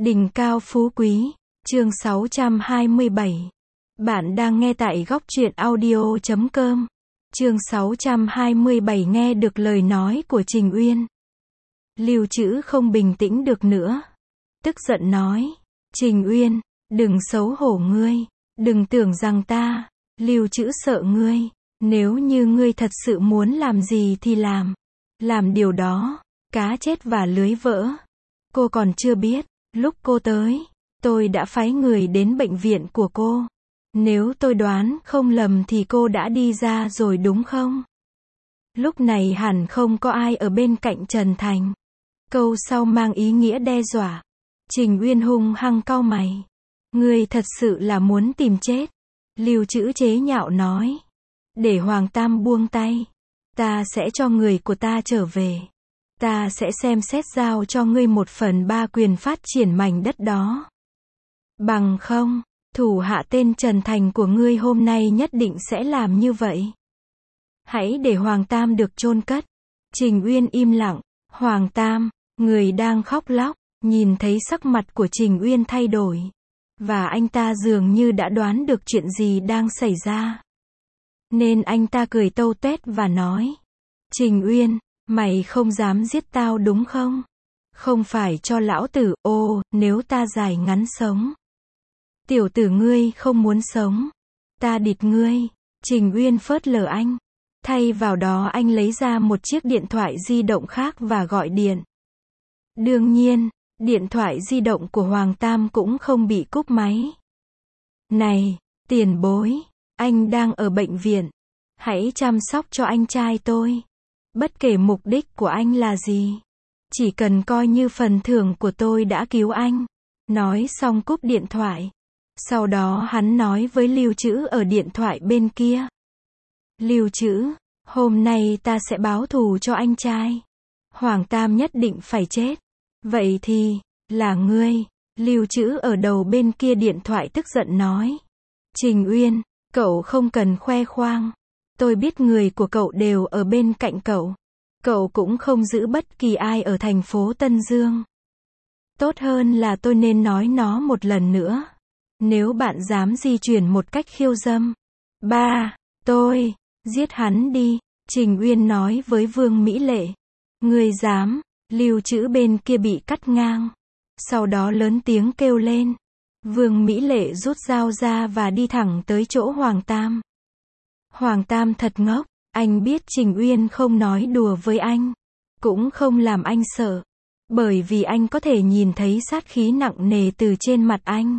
Đỉnh cao phú quý, chương 627. Bạn đang nghe tại góc truyện audio.com. Chương 627 nghe được lời nói của Trình Uyên. Lưu Trữ không bình tĩnh được nữa. Tức giận nói. Trình Uyên, đừng xấu hổ ngươi. Đừng tưởng rằng ta, Lưu Trữ sợ ngươi. Nếu như ngươi thật sự muốn làm gì thì làm. Làm điều đó, cá chết và lưới vỡ. Cô còn chưa biết. Lúc cô tới, tôi đã phái người đến bệnh viện của cô. Nếu tôi đoán không lầm thì cô đã đi ra rồi đúng không? Lúc này hẳn không có ai ở bên cạnh Trần Thành. Câu sau mang ý nghĩa đe dọa. Trình Uyên hung hăng cau mày. Ngươi thật sự là muốn tìm chết. Lưu Trữ chế nhạo nói. Để Hoàng Tam buông tay. Ta sẽ cho người của ta trở về. Ta sẽ xem xét giao cho ngươi 1/3 quyền phát triển mảnh đất đó. Bằng không, thủ hạ tên Trần Thành của ngươi hôm nay nhất định sẽ làm như vậy. Hãy để Hoàng Tam được chôn cất. Trình Uyên im lặng. Hoàng Tam, người đang khóc lóc, nhìn thấy sắc mặt của Trình Uyên thay đổi. Và anh ta dường như đã đoán được chuyện gì đang xảy ra. Nên anh ta cười tâu tuét và nói. Trình Uyên, mày không dám giết tao đúng không? Không phải cho lão tử, nếu ta dài ngắn sống. Tiểu tử ngươi không muốn sống. Ta địt ngươi. Trình Uyên phớt lờ anh. Thay vào đó anh lấy ra một chiếc điện thoại di động khác và gọi điện. Đương nhiên, điện thoại di động của Hoàng Tam cũng không bị cúp máy. Này, tiền bối, anh đang ở bệnh viện. Hãy chăm sóc cho anh trai tôi. Bất kể mục đích của anh là gì. Chỉ cần coi như phần thưởng của tôi đã cứu anh. Nói xong cúp điện thoại. Sau đó hắn nói với Lưu Trữ ở điện thoại bên kia. Lưu Trữ, hôm nay ta sẽ báo thù cho anh trai. Hoàng Tam nhất định phải chết. Vậy thì, là ngươi. Lưu Trữ ở đầu bên kia điện thoại tức giận nói. Trình Uyên, cậu không cần khoe khoang. Tôi biết người của cậu đều ở bên cạnh cậu. Cậu cũng không giữ bất kỳ ai ở thành phố Tân Dương. Tốt hơn là tôi nên nói nó một lần nữa. Nếu bạn dám di chuyển một cách khiêu dâm. Tôi, giết hắn đi. Trình Uyên nói với Vương Mỹ Lệ. Ngươi dám, Lưu Trữ bên kia bị cắt ngang. Sau đó lớn tiếng kêu lên. Vương Mỹ Lệ rút dao ra và đi thẳng tới chỗ Hoàng Tam. Hoàng Tam thật ngốc, anh biết Trình Uyên không nói đùa với anh, cũng không làm anh sợ, bởi vì anh có thể nhìn thấy sát khí nặng nề từ trên mặt anh.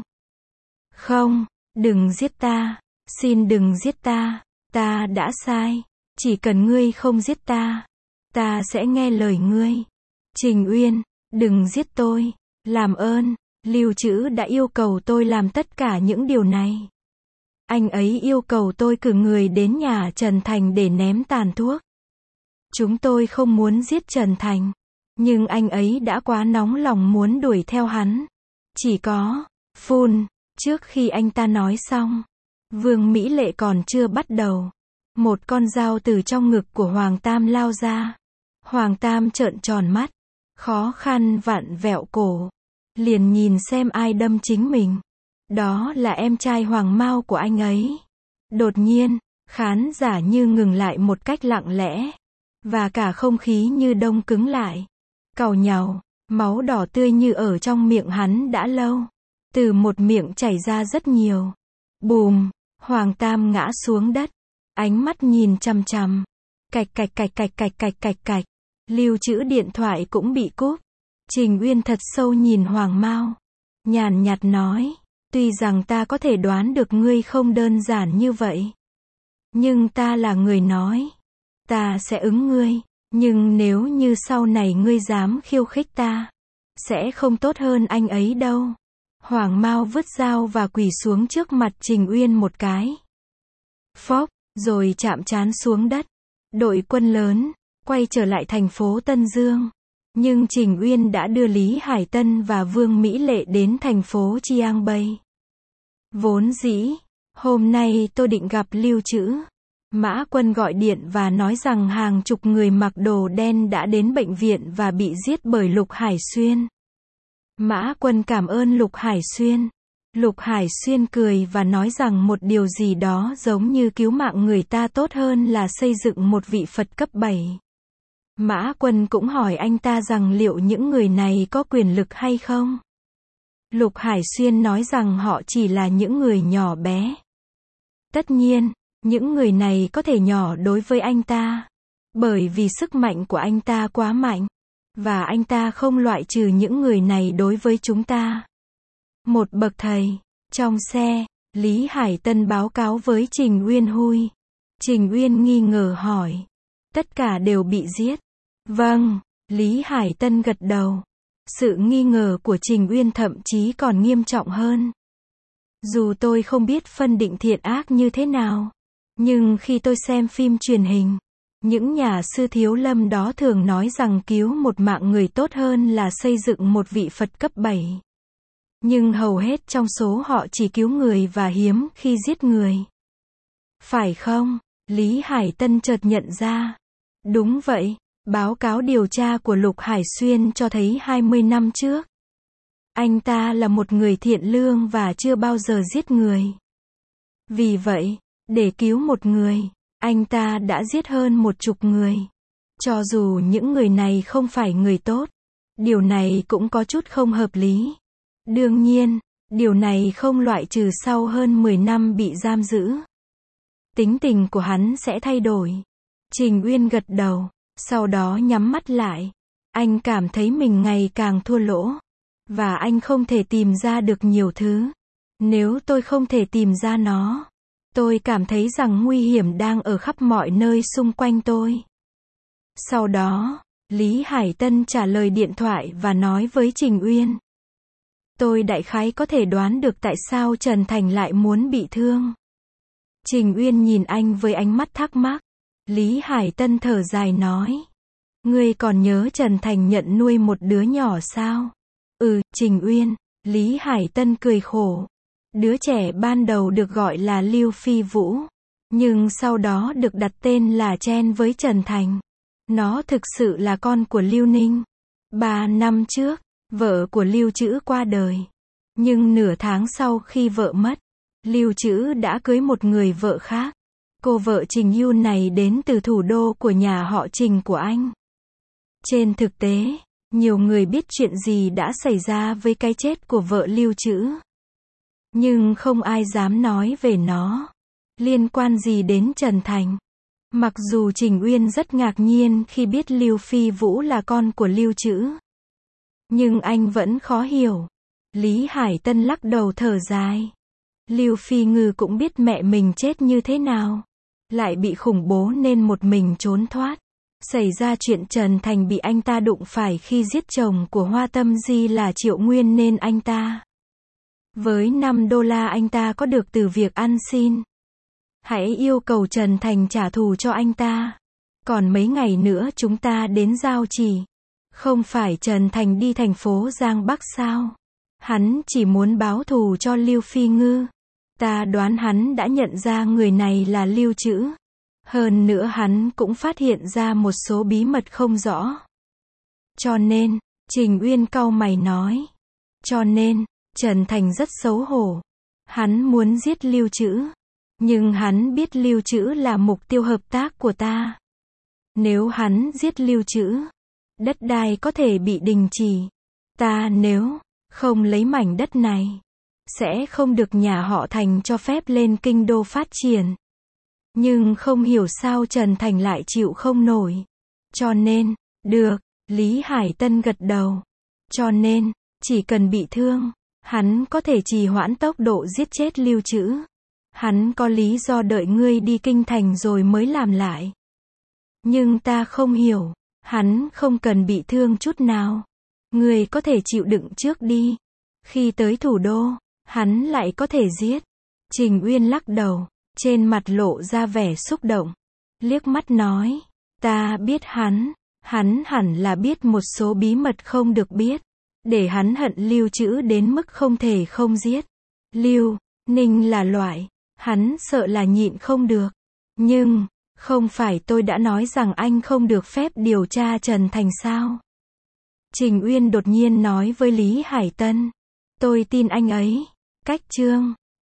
Không, đừng giết ta, xin đừng giết ta đã sai, chỉ cần ngươi không giết ta sẽ nghe lời ngươi. Trình Uyên, đừng giết tôi, làm ơn, Lưu Trữ đã yêu cầu tôi làm tất cả những điều này. Anh ấy yêu cầu tôi cử người đến nhà Trần Thành để ném tàn thuốc. Chúng tôi không muốn giết Trần Thành, nhưng anh ấy đã quá nóng lòng muốn đuổi theo hắn. Chỉ có, phun, trước khi anh ta nói xong, Vương Mỹ Lệ còn chưa bắt đầu. Một con dao từ trong ngực của Hoàng Tam lao ra. Hoàng Tam trợn tròn mắt, khó khăn vặn vẹo cổ, liền nhìn xem ai đâm chính mình. Đó là em trai Hoàng Mao của anh ấy. Đột nhiên, khán giả như ngừng lại một cách lặng lẽ. Và cả không khí như đông cứng lại. Càu nhàu, máu đỏ tươi như ở trong miệng hắn đã lâu. Từ một miệng chảy ra rất nhiều. Bùm, Hoàng Tam ngã xuống đất. Ánh mắt nhìn chằm chằm. Cạch cạch cạch cạch cạch cạch cạch cạch. Lưu Trữ điện thoại cũng bị cúp. Trình Uyên thật sâu nhìn Hoàng Mao. Nhàn nhạt nói. Tuy rằng ta có thể đoán được ngươi không đơn giản như vậy. Nhưng ta là người nói. Ta sẽ ứng ngươi. Nhưng nếu như sau này ngươi dám khiêu khích ta, sẽ không tốt hơn anh ấy đâu. Hoàng Mao vứt dao và quỳ xuống trước mặt Trình Uyên một cái. Phốc, rồi chạm trán xuống đất. Đội quân lớn, quay trở lại thành phố Tân Dương. Nhưng Trình Uyên đã đưa Lý Hải Tân và Vương Mỹ Lệ đến thành phố Chiang Bay. Vốn dĩ, hôm nay tôi định gặp Lưu Trữ. Mã Quân gọi điện và nói rằng hàng chục người mặc đồ đen đã đến bệnh viện và bị giết bởi Lục Hải Xuyên. Mã Quân cảm ơn Lục Hải Xuyên. Lục Hải Xuyên cười và nói rằng một điều gì đó giống như cứu mạng người ta tốt hơn là xây dựng một vị Phật cấp 7. Mã Quân cũng hỏi anh ta rằng liệu những người này có quyền lực hay không? Lục Hải Xuyên nói rằng họ chỉ là những người nhỏ bé. Tất nhiên, những người này có thể nhỏ đối với anh ta, bởi vì sức mạnh của anh ta quá mạnh, và anh ta không loại trừ những người này đối với chúng ta. Một bậc thầy, trong xe, Lý Hải Tân báo cáo với Trình Uyên Hui. Trình Uyên nghi ngờ hỏi. Tất cả đều bị giết. Vâng, Lý Hải Tân gật đầu. Sự nghi ngờ của Trình Uyên thậm chí còn nghiêm trọng hơn. Dù tôi không biết phân định thiện ác như thế nào, nhưng khi tôi xem phim truyền hình, những nhà sư thiếu lâm đó thường nói rằng cứu một mạng người tốt hơn là xây dựng một vị Phật cấp 7. Nhưng hầu hết trong số họ chỉ cứu người và hiếm khi giết người. Phải không? Lý Hải Tân chợt nhận ra. Đúng vậy, báo cáo điều tra của Lục Hải Xuyên cho thấy 20 năm trước, anh ta là một người thiện lương và chưa bao giờ giết người. Vì vậy, để cứu một người, anh ta đã giết hơn 10 người. Cho dù những người này không phải người tốt, điều này cũng có chút không hợp lý. Đương nhiên, điều này không loại trừ sau hơn 10 năm bị giam giữ, tính tình của hắn sẽ thay đổi. Trình Uyên gật đầu, sau đó nhắm mắt lại. Anh cảm thấy mình ngày càng thua lỗ, và anh không thể tìm ra được nhiều thứ. Nếu tôi không thể tìm ra nó, tôi cảm thấy rằng nguy hiểm đang ở khắp mọi nơi xung quanh tôi. Sau đó, Lý Hải Tân trả lời điện thoại và nói với Trình Uyên. Tôi đại khái có thể đoán được tại sao Trần Thành lại muốn bị thương. Trình Uyên nhìn anh với ánh mắt thắc mắc. Lý Hải Tân thở dài nói. Ngươi còn nhớ Trần Thành nhận nuôi một đứa nhỏ sao? Trình Uyên. Lý Hải Tân cười khổ. Đứa trẻ ban đầu được gọi là Lưu Phi Vũ, nhưng sau đó được đặt tên là Chen với Trần Thành. Nó thực sự là con của Lưu Ninh. 3 năm trước, vợ của Lưu Trữ qua đời. Nhưng nửa tháng sau khi vợ mất, Lưu Trữ đã cưới một người vợ khác. Cô vợ Trình Yun này đến từ thủ đô của nhà họ Trình của anh. Trên thực tế, nhiều người biết chuyện gì đã xảy ra với cái chết của vợ Lưu Trữ, nhưng không ai dám nói về nó. Liên quan gì đến Trần Thành? Mặc dù Trình Uyên rất ngạc nhiên khi biết Lưu Phi Vũ là con của Lưu Trữ, nhưng anh vẫn khó hiểu. Lý Hải Tân lắc đầu thở dài. Lưu Phi Ngư cũng biết mẹ mình chết như thế nào, lại bị khủng bố nên một mình trốn thoát. Xảy ra chuyện Trần Thành bị anh ta đụng phải khi giết chồng của Hoa Tâm Di là Triệu Nguyên nên anh ta, với $5 anh ta có được từ việc ăn xin, hãy yêu cầu Trần Thành trả thù cho anh ta. Còn mấy ngày nữa chúng ta đến Giao Chỉ. Không phải Trần Thành đi thành phố Giang Bắc sao? Hắn chỉ muốn báo thù cho Lưu Phi Ngư. Ta đoán hắn đã nhận ra người này là Lưu Trữ. Hơn nữa hắn cũng phát hiện ra một số bí mật không rõ. Cho nên, Trình Uyên cau mày nói. Cho nên, Trần Thành rất xấu hổ. Hắn muốn giết Lưu Trữ. Nhưng hắn biết Lưu Trữ là mục tiêu hợp tác của ta. Nếu hắn giết Lưu Trữ, đất đai có thể bị đình chỉ. Ta nếu không lấy mảnh đất này, sẽ không được nhà họ Thành cho phép lên kinh đô phát triển. Nhưng không hiểu sao Trần Thành lại chịu không nổi. Cho nên, được, Lý Hải Tân gật đầu. Cho nên, chỉ cần bị thương, hắn có thể trì hoãn tốc độ giết chết Lưu Trữ. Hắn có lý do đợi ngươi đi kinh thành rồi mới làm lại. Nhưng ta không hiểu, hắn không cần bị thương chút nào. Ngươi có thể chịu đựng trước đi. Khi tới thủ đô, hắn lại có thể giết. Trình Uyên lắc đầu, trên mặt lộ ra vẻ xúc động. Liếc mắt nói, ta biết hắn hẳn là biết một số bí mật không được biết. Để hắn hận Lưu Trữ đến mức không thể không giết. Lưu Ninh là loại, hắn sợ là nhịn không được. Nhưng, không phải tôi đã nói rằng anh không được phép điều tra Trần Thành sao? Trình Uyên đột nhiên nói với Lý Hải Tân. Tôi tin anh ấy. Cách chương